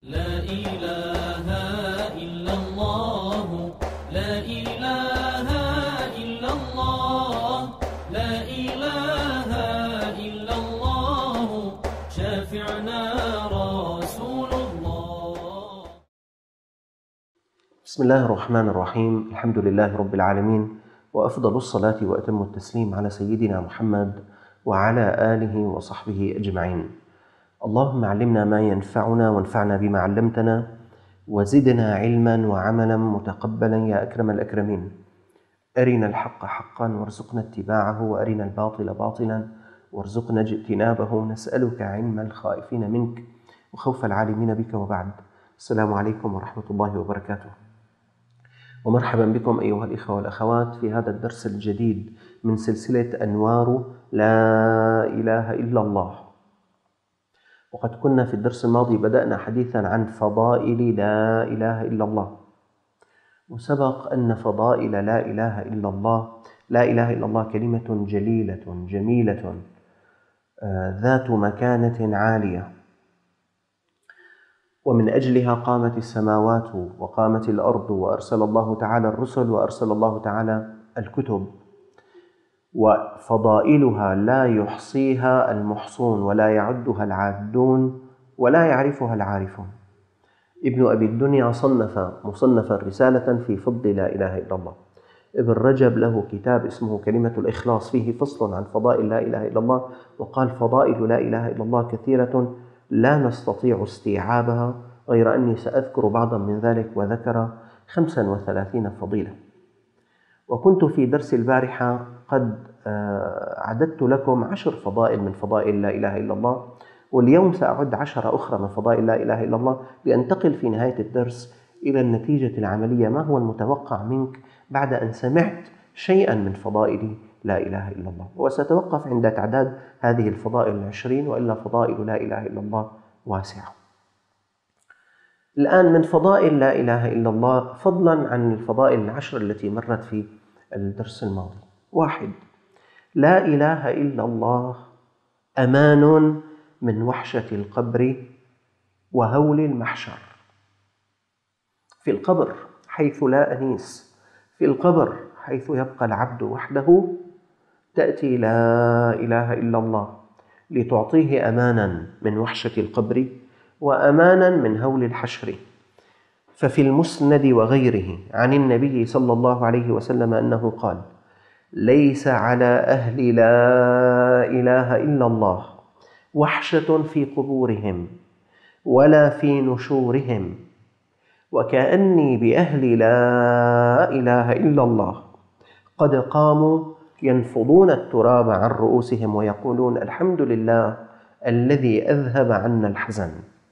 لا إله إلا الله، لا إله إلا الله، لا إله إلا الله، شافعنا رسول الله. بسم الله الرحمن الرحيم. الحمد لله رب العالمين، وأفضل الصلاة وأتم التسليم على سيدنا محمد وعلى آله وصحبه أجمعين. اللهم علمنا ما ينفعنا وانفعنا بما علمتنا، وزدنا علما وعملا متقبلا يا أكرم الأكرمين. أرنا الحق حقا وارزقنا اتباعه، وأرنا الباطل باطلا وارزقنا اجتنابه. نسألك علم الخائفين منك وخوف العالمين بك، وبعد. السلام عليكم ورحمة الله وبركاته، ومرحبا بكم أيها الإخوة والأخوات في هذا الدرس الجديد من سلسلة أنوار لا إله إلا الله. وقد كنا في الدرس الماضي بدأنا حديثا عن فضائل لا إله إلا الله، وسبق أن فضائل لا إله إلا الله، لا إله إلا الله كلمة جليلة جميلة ذات مكانة عالية، ومن أجلها قامت السماوات وقامت الأرض، وأرسل الله تعالى الرسل، وأرسل الله تعالى الكتب. وفضائلها لا يحصيها المحصون، ولا يعدها العادون، ولا يعرفها العارفون. ابن أبي الدنيا صنف مصنفا رسالة في فضل لا إله إلا الله. ابن رجب له كتاب اسمه كلمة الإخلاص، فيه فصل عن فضائل لا إله إلا الله، وقال فضائل لا إله إلا الله كثيرة لا نستطيع استيعابها، غير أني سأذكر بعضا من ذلك، وذكر 35 فضيلة. وكنت في درس البارحة قد عددت لكم 10 فضائل من فضائل لا إله إلا الله، واليوم سأعد 10 أخرى من فضائل لا إله إلا الله، لأنتقل في نهاية الدرس إلى النتيجة العملية. ما هو المتوقع منك بعد أن سمعت شيئا من فضائل لا إله إلا الله؟ وستوقف عند تعداد هذه الفضائل 20، وإلا فضائل لا إله إلا الله واسعة. الآن من فضائل لا إله إلا الله، فضلا عن الفضائل 10 التي مرت في الدرس الماضي. 1. لا إله إلا الله أمان من وحشة القبر وهول المحشر. في القبر حيث لا أنيس، في القبر حيث يبقى العبد وحده، تأتي لا إله إلا الله لتعطيه أمانا من وحشة القبر وأمانا من هول الحشر. ففي المسند وغيره عن النبي صلى الله عليه وسلم أنه قال: ليس على أهل لا إله إلا الله وحشة في قبورهم ولا في نشورهم، وكأني بأهل لا إله إلا الله قد قاموا ينفضون التراب عن رؤوسهم ويقولون: الحمد لله الذي أذهب عنا الحزن.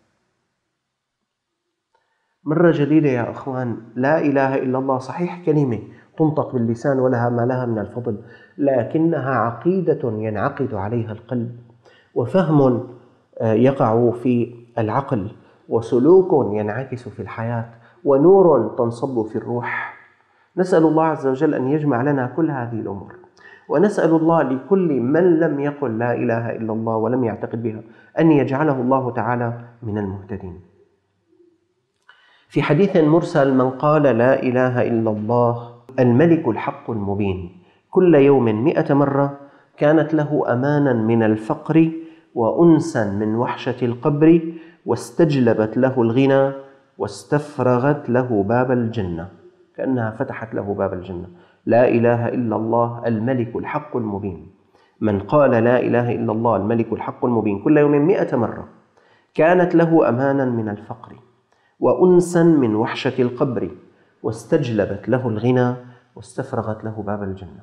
مرة جديدة يا أخوان، لا إله إلا الله صحيح كلمة تنطق باللسان ولها ما لها من الفضل، لكنها عقيدة ينعقد عليها القلب، وفهم يقع في العقل، وسلوك ينعكس في الحياة، ونور تنصب في الروح. نسأل الله عز وجل أن يجمع لنا كل هذه الأمور، ونسأل الله لكل من لم يقل لا إله إلا الله ولم يعتقد بها أن يجعله الله تعالى من المهتدين. في حديث مرسل: من قال لا إله إلا الله الملك الحق المبين كل يوم 100 مرة كانت له أمانا من الفقر وأنسا من وحشة القبر، واستجلبت له الغنى واستفرغت له باب الجنة، كأنها فتحت له باب الجنة. لا إله إلا الله الملك الحق المبين. من قال لا إله إلا الله الملك الحق المبين كل يوم 100 مرة كانت له أمانا من الفقر وأنسا من وحشة القبر، واستجلبت له الغنى واستفرغت له باب الجنة.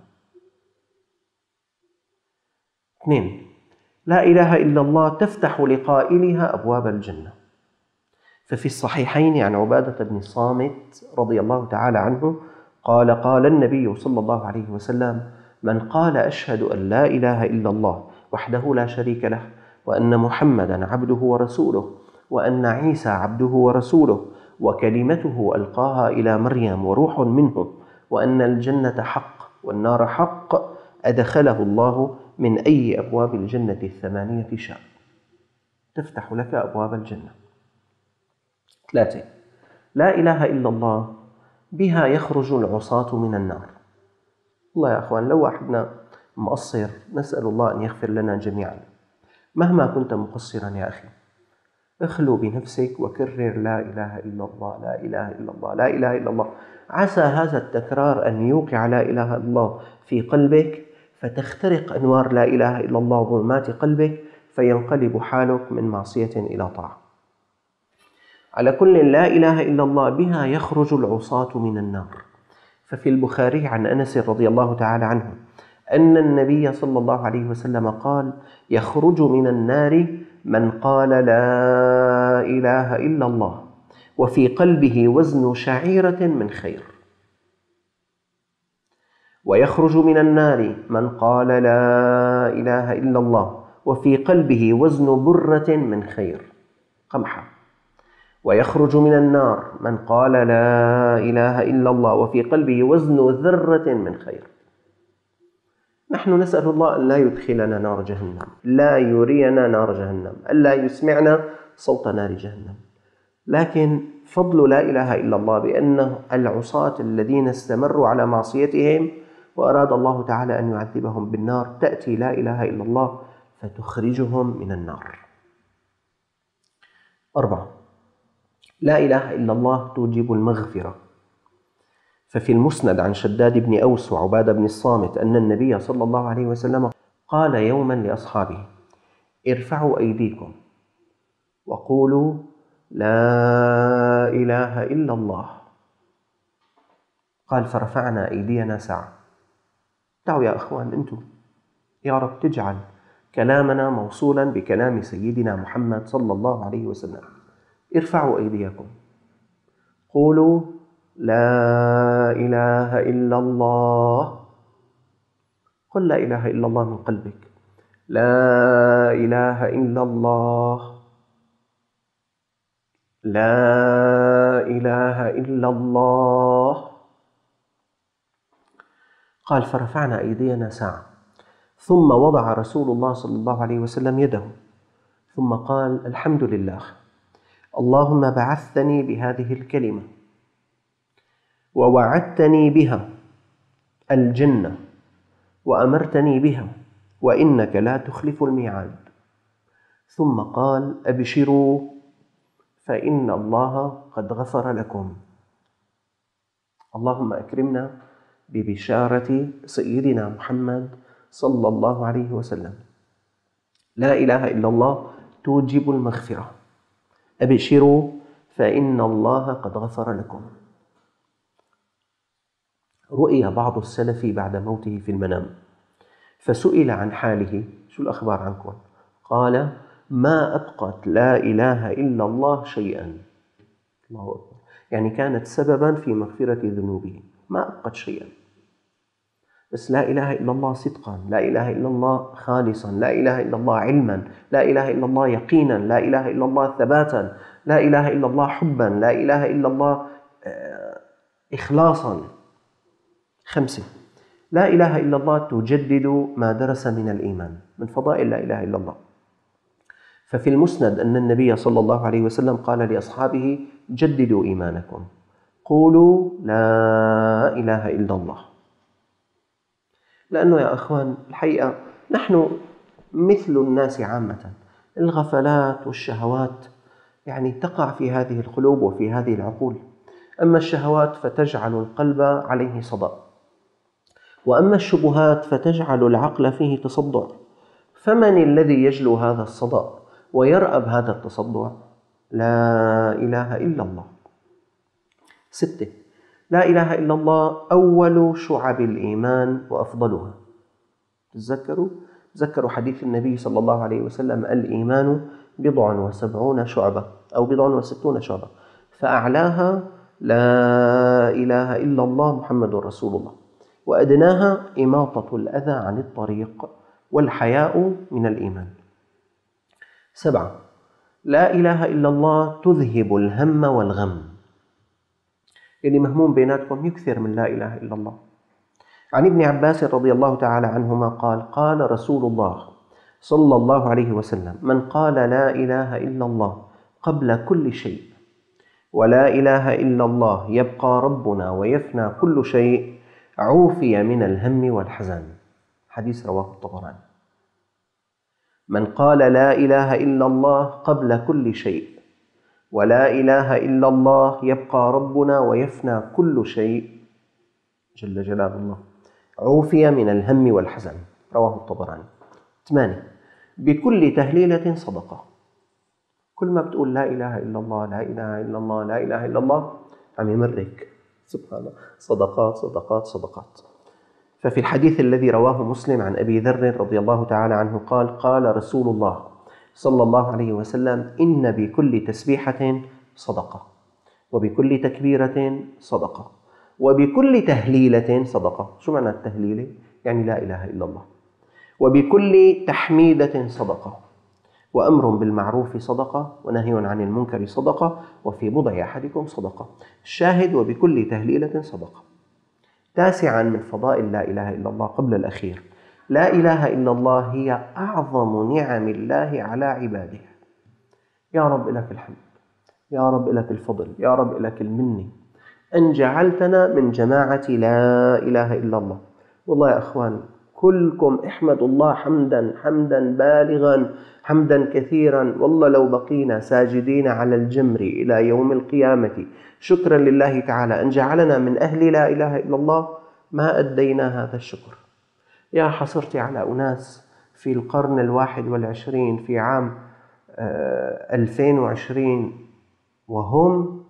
2. لا إله إلا الله تفتح لقائلها أبواب الجنة. ففي الصحيحين عن عبادة بن الصامت رضي الله تعالى عنه قال: قال النبي صلى الله عليه وسلم: من قال أشهد أن لا إله إلا الله وحده لا شريك له، وأن محمدا عبده ورسوله، وأن عيسى عبده ورسوله، وكلمته ألقاها إلى مريم وروح منه، وأن الجنة حق والنار حق، أدخله الله من أي أبواب الجنة 8 شاء. تفتح لك أبواب الجنة. 3. لا إله إلا الله بها يخرج العصاة من النار. والله يا أخوان لو واحدنا مقصر نسأل الله أن يغفر لنا جميعا. مهما كنت مقصرا يا أخي اخلو بنفسك وكرر لا إله إلا الله، لا إله إلا الله، لا إله إلا الله. عسى هذا التكرار أن يوقع لا إله إلا الله في قلبك فتخترق أنوار لا إله إلا الله ظلمات قلبك فينقلب حالك من معصية إلى طاعة. على كل، لا إله إلا الله بها يخرج العصاة من النار. ففي البخاري عن أنس رضي الله تعالى عنه أن النبي صلى الله عليه وسلم قال: يخرج من النار من قال لا إله إلا الله وفي قلبه وزن شعيرة من خير. ويخرج من النار من قال لا إله إلا الله وفي قلبه وزن برة من خير، قمحة. ويخرج من النار من قال لا إله إلا الله وفي قلبه وزن ذرة من خير. نحن نسأل الله أن لا يدخلنا نار جهنم، لا يرينا نار جهنم، ألا يسمعنا صوت نار جهنم. لكن فضل لا إله إلا الله بأن العصاة الذين استمروا على معصيتهم وأراد الله تعالى أن يعذبهم بالنار تأتي لا إله إلا الله فتخرجهم من النار. 4. لا إله إلا الله توجب المغفرة. ففي المسند عن شداد بن أوس وعبادة بن الصامت أن النبي صلى الله عليه وسلم قال يوما لأصحابه: ارفعوا أيديكم وقولوا لا إله إلا الله. قال: فرفعنا أيدينا ساعة. دعوا يا أخوان أنتم يا رب تجعل كلامنا موصولا بكلام سيدنا محمد صلى الله عليه وسلم. ارفعوا أيديكم، قولوا لا إله إلا الله. قل لا إله إلا الله من قلبك، لا إله إلا الله، لا إله إلا الله. قال: فرفعنا أيدينا ساعة، ثم وضع رسول الله صلى الله عليه وسلم يده ثم قال: الحمد لله، اللهم بعثتني بهذه الكلمة ووعدتني بها الجنة وأمرتني بها وإنك لا تخلف الميعاد. ثم قال: أبشروا فإن الله قد غفر لكم. اللهم أكرمنا ببشارة سيدنا محمد صلى الله عليه وسلم. لا إله إلا الله توجب المغفرة. أبشروا فإن الله قد غفر لكم. رؤي بعض السلف بعد موته في المنام فسئل عن حاله: شو الأخبار عنكم؟ قال: ما أبقت لا إله إلا الله شيئا. الله أكبر، يعني كانت سببا في مغفرة ذنوبه، ما أبقت شيئا. بس لا إله إلا الله صدقا، لا إله إلا الله خالصا، لا إله إلا الله علما، لا إله إلا الله يقينا، لا إله إلا الله ثباتا، لا إله إلا الله حبا، لا إله إلا الله إخلاصا. 5. لا إله إلا الله تجدد ما درس من الإيمان، من فضائل لا إله إلا الله. ففي المسند أن النبي صلى الله عليه وسلم قال لأصحابه: جددوا إيمانكم، قولوا لا إله إلا الله. لأنه يا أخوان الحقيقة نحن مثل الناس عامة، الغفلات والشهوات يعني تقع في هذه القلوب وفي هذه العقول. أما الشهوات فتجعل القلب عليه صدأ، وأما الشبهات فتجعل العقل فيه تصدع. فمن الذي يجلو هذا الصدأ ويرأب هذا التصدع؟ لا إله إلا الله. 6. لا إله إلا الله أول شعب الإيمان وأفضلها. تذكروا حديث النبي صلى الله عليه وسلم: الإيمان 70 شعبة أو 60 شعبة، فأعلاها لا إله إلا الله محمد رسول الله، وأدناها إماطة الأذى عن الطريق، والحياء من الإيمان. 7. لا إله إلا الله تذهب الهم والغم. اللي مهموم بيناتكم يكثر من لا إله إلا الله. عن ابن عباس رضي الله تعالى عنهما قال: قال رسول الله صلى الله عليه وسلم: من قال لا إله إلا الله قبل كل شيء ولا إله إلا الله يبقى ربنا ويفنى كل شيء عوفي من الهم والحزن. حديث رواه الطبراني. من قال لا إله إلا الله قبل كل شيء ولا إله إلا الله يبقى ربنا ويفنى كل شيء جل جلال الله عوفي من الهم والحزن. رواه الطبراني. 8. بكل تهليلة صدقة. كل ما بتقول لا إله إلا الله لا إله إلا الله لا إله إلا الله عم يمرك سبحان الله صدقات صدقات صدقات. ففي الحديث الذي رواه مسلم عن أبي ذر رضي الله تعالى عنه قال قال رسول الله صلى الله عليه وسلم إن بكل تسبيحة صدقة وبكل تكبيرة صدقة وبكل تهليلة صدقة. شو معنى التهليلة؟ يعني لا إله إلا الله. وبكل تحميدة صدقة وأمر بالمعروف صدقة ونهي عن المنكر صدقة وفي بضع أحدكم صدقة. الشاهد وبكل تهليلة صدقة. 9 من فضائل لا إله إلا الله قبل الأخير لا إله إلا الله هي أعظم نعم الله على عباده. يا رب لك الحمد، يا رب لك الفضل، يا رب لك المنة أن جعلتنا من جماعة لا إله إلا الله. والله يا أخوان كلكم احمدوا الله حمدا حمدا بالغا حمدا كثيرا. والله لو بقينا ساجدين على الجمر إلى يوم القيامة شكرا لله تعالى أن جعلنا من أهل لا إله إلا الله ما أدينا هذا الشكر. يا حسرتي على أناس في القرن 21 في عام 2020 وهم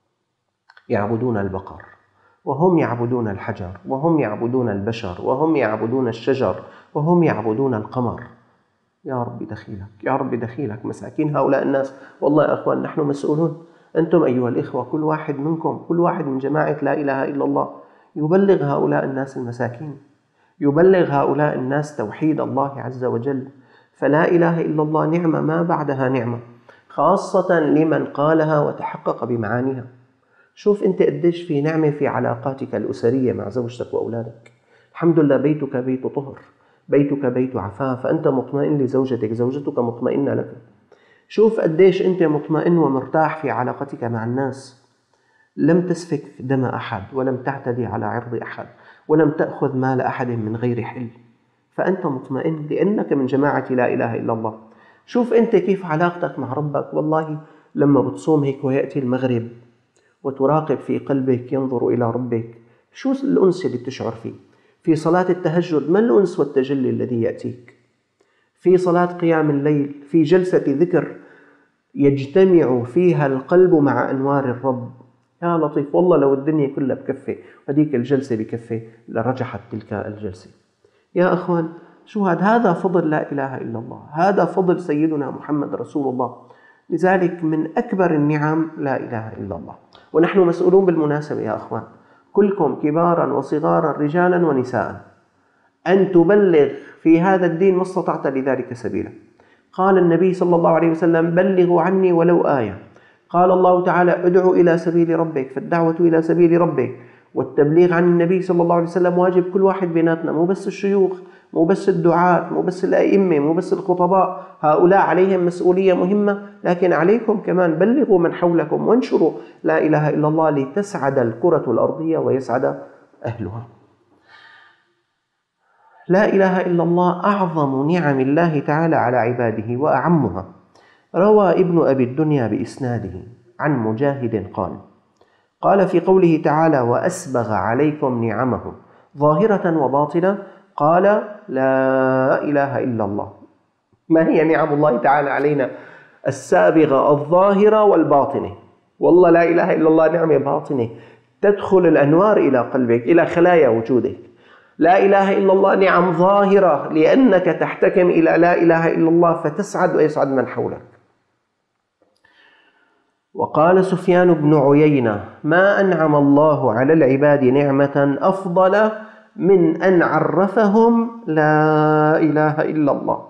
يعبدون البقر وهم يعبدون الحجر وهم يعبدون البشر وهم يعبدون الشجر وهم يعبدون القمر. يا رب دخيلك يا رب دخيلك مساكين هؤلاء الناس. والله يا أخوان نحن مسؤولون. أنتم أيها الإخوة كل واحد منكم كل واحد من جماعة لا إله إلا الله يبلغ هؤلاء الناس المساكين، يبلغ هؤلاء الناس توحيد الله عز وجل. فلا إله إلا الله نعمة ما بعدها نعمة، خاصة لمن قالها وتحقق بمعانيها. شوف أنت قديش في نعمة في علاقاتك الأسرية مع زوجتك وأولادك. الحمد لله بيتك بيت طهر، بيتك بيت عفاف، فأنت مطمئن لزوجتك، زوجتك مطمئنة لك. شوف قديش أنت مطمئن ومرتاح في علاقتك مع الناس، لم تسفك دم أحد ولم تعتدي على عرض أحد ولم تأخذ مال أحد من غير حل، فأنت مطمئن لأنك من جماعة لا إله إلا الله. شوف أنت كيف علاقتك مع ربك. والله لما بتصوم هيك ويأتي المغرب وتراقب في قلبك ينظر إلى ربك، شو الأنس اللي بتشعر فيه؟ في صلاة التهجد ما الأنس والتجلي الذي يأتيك؟ في صلاة قيام الليل، في جلسة ذكر يجتمع فيها القلب مع أنوار الرب. يا لطيف والله لو الدنيا كلها بكفة وهذيك الجلسة بكفة لرجحت تلك الجلسة. يا أخوان شو هذا فضل لا إله إلا الله، هذا فضل سيدنا محمد رسول الله. لذلك من أكبر النعم لا إله إلا الله. ونحن مسؤولون بالمناسبة يا أخوان كلكم كبارا وصغارا رجالا ونساء أن تبلغ في هذا الدين ما استطعت لذلك سبيلا. قال النبي صلى الله عليه وسلم بلغوا عني ولو آية. قال الله تعالى ادعو إلى سبيل ربك، فالدعوة إلى سبيل ربك والتبليغ عن النبي صلى الله عليه وسلم واجب كل واحد بيناتنا، مو بس الشيوخ، مو بس الدعاة، مو بس الأئمة، مو بس الخطباء، هؤلاء عليهم مسؤولية مهمة، لكن عليكم كمان بلغوا من حولكم وانشروا لا إله إلا الله لتسعد الكرة الأرضية ويسعد أهلها. لا إله إلا الله أعظم نعم الله تعالى على عباده وأعمها. روى ابن أبي الدنيا بإسناده عن مجاهد قال في قوله تعالى وأسبغ عليكم نعمه ظاهرة وباطنة، قال لا إله إلا الله. ما هي نعم الله تعالى علينا السابغة الظاهرة والباطنة؟ والله لا إله إلا الله نعمة باطنة تدخل الأنوار إلى قلبك إلى خلايا وجودك. لا إله إلا الله نعم ظاهرة لأنك تحتكم إلى لا إله إلا الله فتسعد ويسعد من حولك. وقال سفيان بن عيينة ما أنعم الله على العباد نعمة أفضل من أن عرفهم لا إله إلا الله.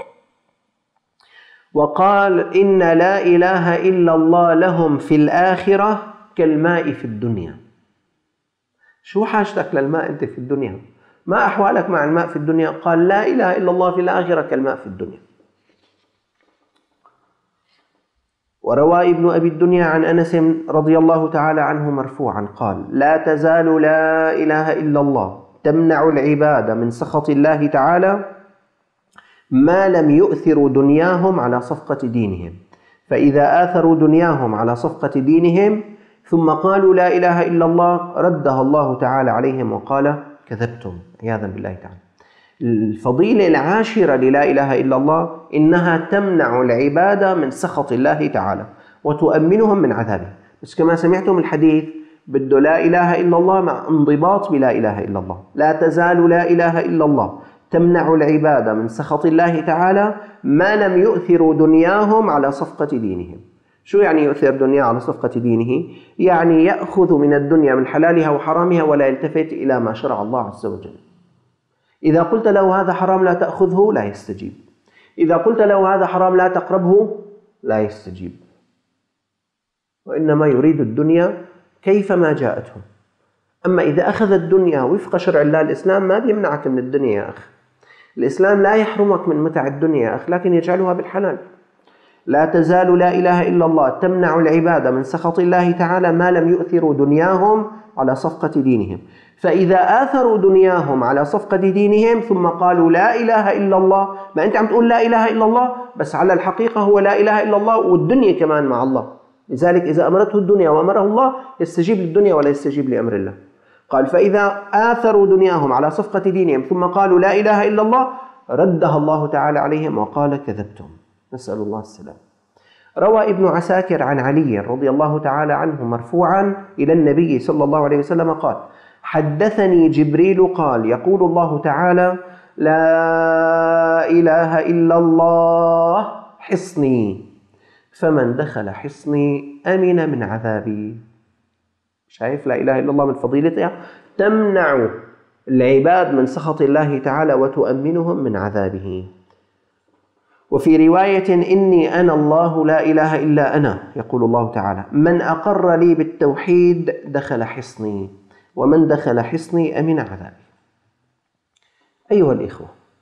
وقال إن لا إله إلا الله لهم في الآخرة كالماء في الدنيا. شو حاجتك للماء أنت في الدنيا؟ ما أحوالك مع الماء في الدنيا؟ قال لا إله إلا الله في الآخرة كالماء في الدنيا. وروى ابن أبي الدنيا عن أنس رضي الله تعالى عنه مرفوعا قال: لا تزال لا إله إلا الله تمنع العباد من سخط الله تعالى ما لم يؤثروا دنياهم على صفقة دينهم، فإذا آثروا دنياهم على صفقة دينهم ثم قالوا لا إله إلا الله ردها الله تعالى عليهم وقال: كذبتم، عياذا بالله تعالى. الفضيلة العاشرة للا إله إلا الله إنها تمنع العبادة من سخط الله تعالى وتؤمنهم من عذابه. بس كما سمعتم الحديث بده لا إله إلا الله مع انضباط بلا إله إلا الله. لا تزال لا إله إلا الله تمنع العبادة من سخط الله تعالى ما لم يؤثروا دنياهم على صفقة دينهم. شو يعني يؤثر دنيا على صفقة دينه؟ يعني يأخذ من الدنيا من حلالها وحرامها ولا يلتفت إلى ما شرع الله عز وجل. إذا قلت له هذا حرام لا تأخذه لا يستجيب، إذا قلت له هذا حرام لا تقربه لا يستجيب، وإنما يريد الدنيا كيفما جاءته. أما إذا أخذ الدنيا وفق شرع الله، الإسلام ما بيمنعك من الدنيا يا أخ، الإسلام لا يحرمك من متع الدنيا يا أخ، لكن يجعلها بالحلال. لا تزال لا إله إلا الله تمنع العبادة من سخط الله تعالى ما لم يؤثروا دنياهم على صفقة دينهم، فإذا آثروا دنياهم على صفقة دينهم ثم قالوا لا إله إلا الله، ما أنت عم تقول لا إله إلا الله بس على الحقيقة هو لا إله إلا الله والدنيا كمان مع الله. لذلك إذا أمرته الدنيا وأمره الله يستجيب للدنيا ولا يستجيب لأمر الله. قال: فإذا آثروا دنياهم على صفقة دينهم ثم قالوا لا إله إلا الله ردها الله تعالى عليهم وقال: كذبتم. نسأل الله السلام. روى ابن عساكر عن علي رضي الله تعالى عنه مرفوعا إلى النبي صلى الله عليه وسلم قال: حدثني جبريل قال: يقول الله تعالى: لا إله إلا الله حصني، فمن دخل حصني أمن من عذابي. شايف لا إله إلا الله من فضيلتها؟ تمنع العباد من سخط الله تعالى وتؤمنهم من عذابه. وفي رواية: إني أنا الله لا إله إلا أنا، يقول الله تعالى: من أقر لي بالتوحيد دخل حصني، ومن دخل حصني أمن عذابي. أيها الإخوة،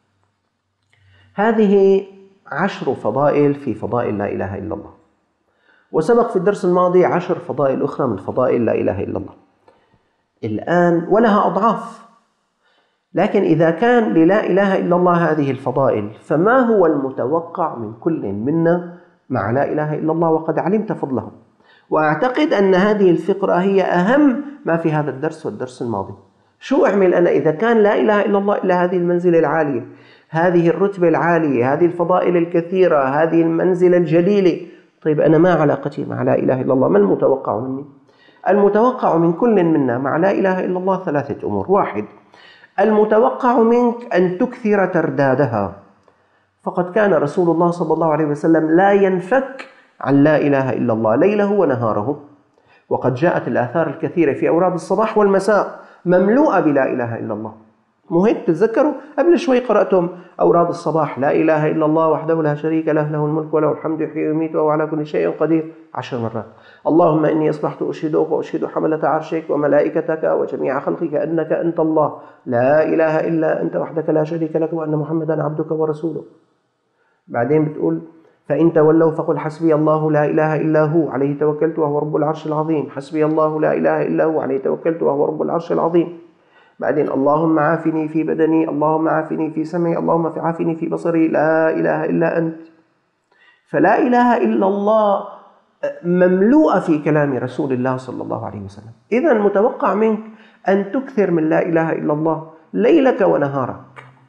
هذه 10 فضائل في فضائل لا إله إلا الله، وسبق في الدرس الماضي 10 فضائل أخرى من فضائل لا إله إلا الله الآن، ولها أضعاف. لكن إذا كان للا إله إلا الله هذه الفضائل، فما هو المتوقع من كل منا مع لا إله إلا الله وقد علمت فضله؟ وأعتقد أن هذه الفقرة هي أهم ما في هذا الدرس والدرس الماضي. شو أعمل أنا إذا كان لا إله إلا الله إلا هذه المنزلة العالية، هذه الرتبة العالية، هذه الفضائل الكثيرة، هذه المنزلة الجليلة؟ طيب أنا ما علاقتي مع لا إله إلا الله؟ ما المتوقع مني؟ المتوقع من كل منا مع لا إله إلا الله 3 أمور. 1، المتوقع منك أن تكثر تردادها، فقد كان رسول الله صلى الله عليه وسلم لا ينفك عن لا إله إلا الله ليله ونهاره، وقد جاءت الآثار الكثيرة في أوراد الصباح والمساء مملوءة بلا إله إلا الله. مو هيك تتذكروا قبل شوي قرأتم أوراد الصباح: لا إله إلا الله وحده لا شريك له، له الملك وله الحمد يحيي ويميت وهو على كل شيء قدير 10 مرات. اللهم إني أصبحت أشهدك وأشهد حملة عرشك وملائكتك وجميع خلقك أنك أنت الله لا إله إلا أنت وحدك لا شريك لك وأن محمدا عبدك ورسولك. بعدين بتقول: فإن تولوا فقل حسبي الله لا إله إلا هو عليه توكلت وهو رب العرش العظيم. حسبي الله لا إله إلا هو عليه توكلت وهو رب العرش العظيم. بعدين: اللهم عافني في بدني، اللهم عافني في سمعي، اللهم عافني في بصري، لا إله إلا أنت. فلا إله إلا الله مملوءة في كلام رسول الله صلى الله عليه وسلم. إذن متوقع منك أن تكثر من لا إله إلا الله ليلك ونهارك.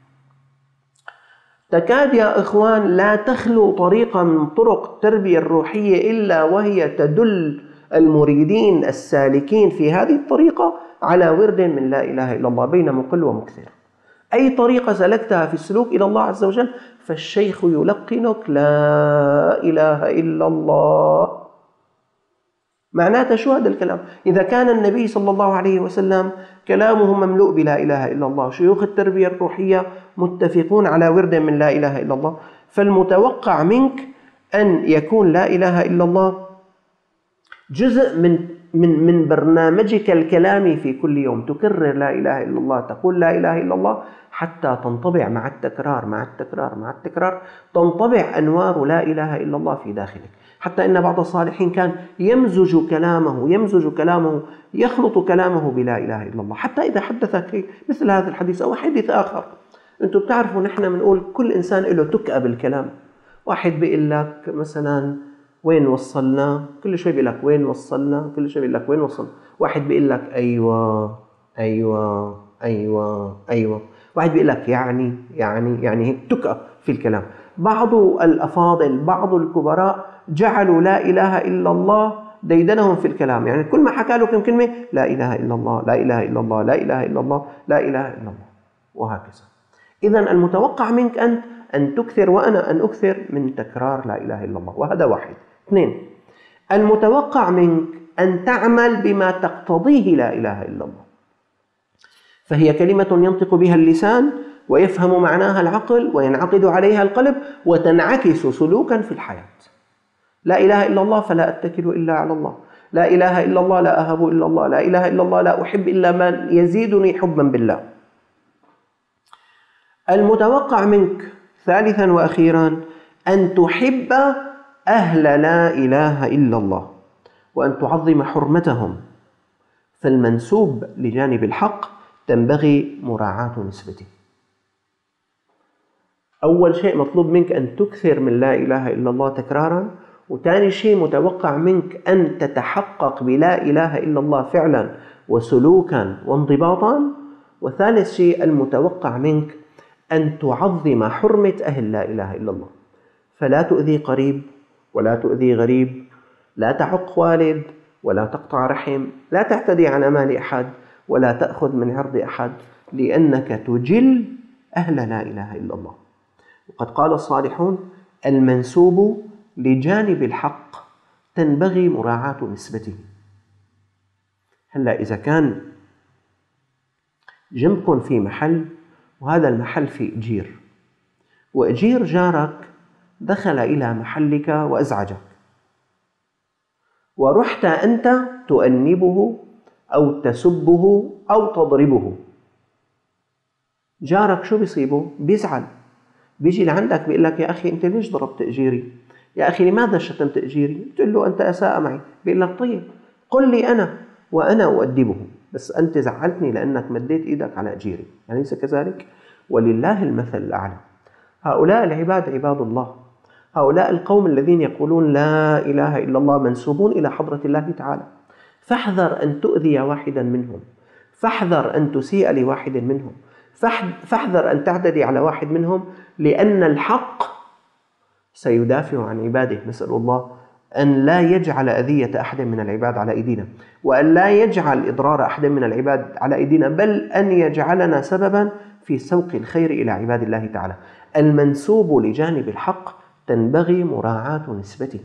تكاد يا إخوان لا تخلو طريقة من طرق التربية الروحية إلا وهي تدل المريدين السالكين في هذه الطريقة على ورد من لا إله إلا الله بين مقل ومكثر. أي طريقة سلكتها في السلوك إلى الله عز وجل فالشيخ يلقنك لا إله إلا الله. معناته شو هذا الكلام؟ إذا كان النبي صلى الله عليه وسلم كلامه مملوء بلا إله إلا الله، شيوخ التربية الروحية متفقون على ورد من لا إله إلا الله، فالمتوقع منك أن يكون لا إله إلا الله جزء من برنامجك الكلامي في كل يوم تكرر لا إله إلا الله، تقول لا إله إلا الله حتى تنطبع مع التكرار مع التكرار مع التكرار، تنطبع أنوار لا إله إلا الله في داخلك. حتى إن بعض الصالحين كان يمزج كلامه يخلط كلامه بلا إله إلا الله، حتى إذا حدثك مثل هذا الحديث أو حديث آخر. أنتم بتعرفوا نحن بنقول كل إنسان له تكأة بالكلام. واحد بيقول لك مثلا وين وصلنا، كل شوي بيقول لك وين وصلنا، كل شوي بيقول لك وين وصلنا. واحد بيقول لك أيوة أيوة أيوة أيوة. واحد بيقول لك يعني هيك تكأة في الكلام. بعض الأفاضل بعض الكبراء جعلوا لا إله إلا الله ديدنهم في الكلام، يعني كل ما حكى له كم كلمة لا إله إلا الله لا إله إلا الله لا إله إلا الله لا إله إلا الله، وهكذا. إذن المتوقع منك أنت أن تكثر وأنا أن أكثر من تكرار لا إله إلا الله، وهذا واحد. اثنين، المتوقع منك أن تعمل بما تقتضيه لا إله إلا الله، فهي كلمة ينطق بها اللسان ويفهم معناها العقل وينعقد عليها القلب وتنعكس سلوكا في الحياة. لا إله إلا الله فلا أتكل إلا على الله، لا إله إلا الله لا أهب إلا الله، لا إله إلا الله لا أحب إلا من يزيدني حبا بالله. المتوقع منك ثالثا وأخيرا أن تحب أهل لا إله إلا الله وأن تعظم حرمتهم، فالمنسوب لجانب الحق تنبغي مراعاة نسبته. أول شيء مطلوب منك أن تكثر من لا إله إلا الله تكرارا، وثاني شيء متوقع منك أن تتحقق بلا إله إلا الله فعلا وسلوكا وانضباطا، وثالث شيء المتوقع منك أن تعظم حرمة أهل لا إله إلا الله، فلا تؤذي قريب ولا تؤذي غريب، لا تعق والد ولا تقطع رحم، لا تعتدي على مال أحد ولا تأخذ من عرض أحد، لأنك تجل أهل لا إله إلا الله. وقد قال الصالحون المنسوب لجانب الحق تنبغي مراعاة نسبته. هلأ إذا كان جنبكم في محل وهذا المحل في إجير، وإجير جارك دخل إلى محلك وأزعجك، ورحت أنت تؤنبه أو تسبه أو تضربه، جارك شو بيصيبه؟ بيزعل، بيجي لعندك بيقول لك يا أخي أنت ليش ضربت إجيري؟ يا أخي لماذا شتمت إجيري؟ بتقول له أنت أساء معي، بيقول لك طيب قل لي أنا وأنا أؤدبه، بس أنت زعلتني لأنك مديت إيدك على إجيري، أليس كذلك؟ ولله المثل الأعلى. هؤلاء العباد عباد الله، هؤلاء القوم الذين يقولون لا إله إلا الله منسوبون إلى حضرة الله تعالى، فاحذر أن تؤذي واحدا منهم، فاحذر أن تسيء لواحد منهم، فاحذر أن تعتدي على واحد منهم، لأن الحق سيدافع عن عباده. نسأل الله أن لا يجعل أذية أحد من العباد على أيدينا، وأن لا يجعل إضرار أحد من العباد على أيدينا، بل أن يجعلنا سببا في سوق الخير إلى عباد الله تعالى. المنسوب لجانب الحق تنبغي مراعاة نسبته.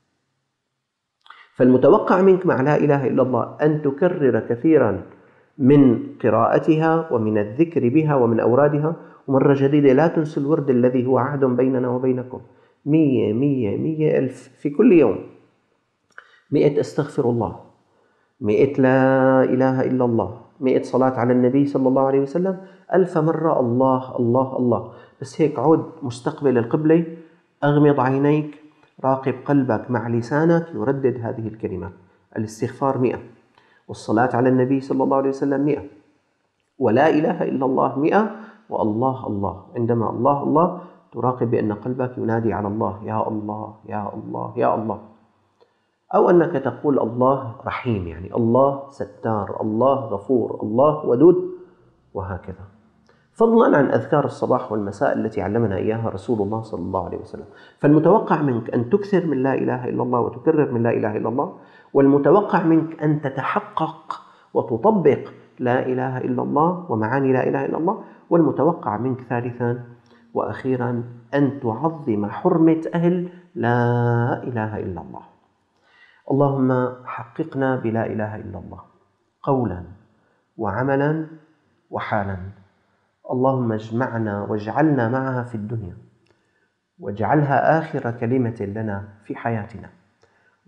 فالمتوقع منك مع لا إله إلا الله أن تكرر كثيرا من قراءتها ومن الذكر بها ومن أورادها. ومرة جديدة لا تنسوا الورد الذي هو عهد بيننا وبينكم، 100 ألف في كل يوم، 100 أستغفر الله، 100 لا إله إلا الله، 100 صلاة على النبي صلى الله عليه وسلم، 1000 مرة الله الله الله. بس هيك عود مستقبل القبلة، أغمض عينيك، راقب قلبك مع لسانك يردد هذه الكلمات. الاستغفار 100، والصلاة على النبي صلى الله عليه وسلم 100، ولا إله إلا الله 100، والله الله. عندما الله الله تراقب بأن قلبك ينادي على الله يا الله يا الله يا الله، أو أنك تقول الله رحيم، يعني الله ستار، الله غفور، الله ودود، وهكذا. فضلا عن أذكار الصباح والمساء التي علمنا إياها رسول الله صلى الله عليه وسلم. فالمتوقع منك أن تكثر من لا إله إلا الله وتكرر من لا إله إلا الله، والمتوقع منك أن تتحقق وتطبق لا إله إلا الله ومعاني لا إله إلا الله، والمتوقع منك ثالثا وأخيرا أن تعظم حرمة أهل لا إله إلا الله. اللهم حققنا بلا إله إلا الله قولا وعملا وحالا. اللهم اجمعنا واجعلنا معها في الدنيا، واجعلها آخر كلمة لنا في حياتنا،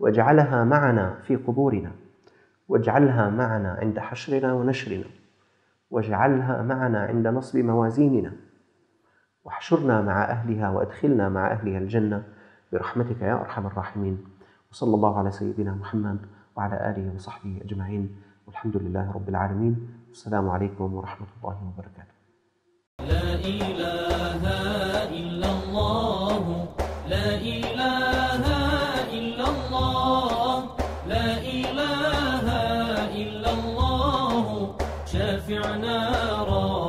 واجعلها معنا في قبورنا، واجعلها معنا عند حشرنا ونشرنا، واجعلها معنا عند نصب موازيننا، واحشرنا مع أهلها وأدخلنا مع أهلها الجنة برحمتك يا أرحم الراحمين. وصلى الله على سيدنا محمد وعلى آله وصحبه أجمعين، والحمد لله رب العالمين. والسلام عليكم ورحمة الله وبركاته. لا إله إلا الله، لا إله إلا الله، لا إله إلا الله، شافعنا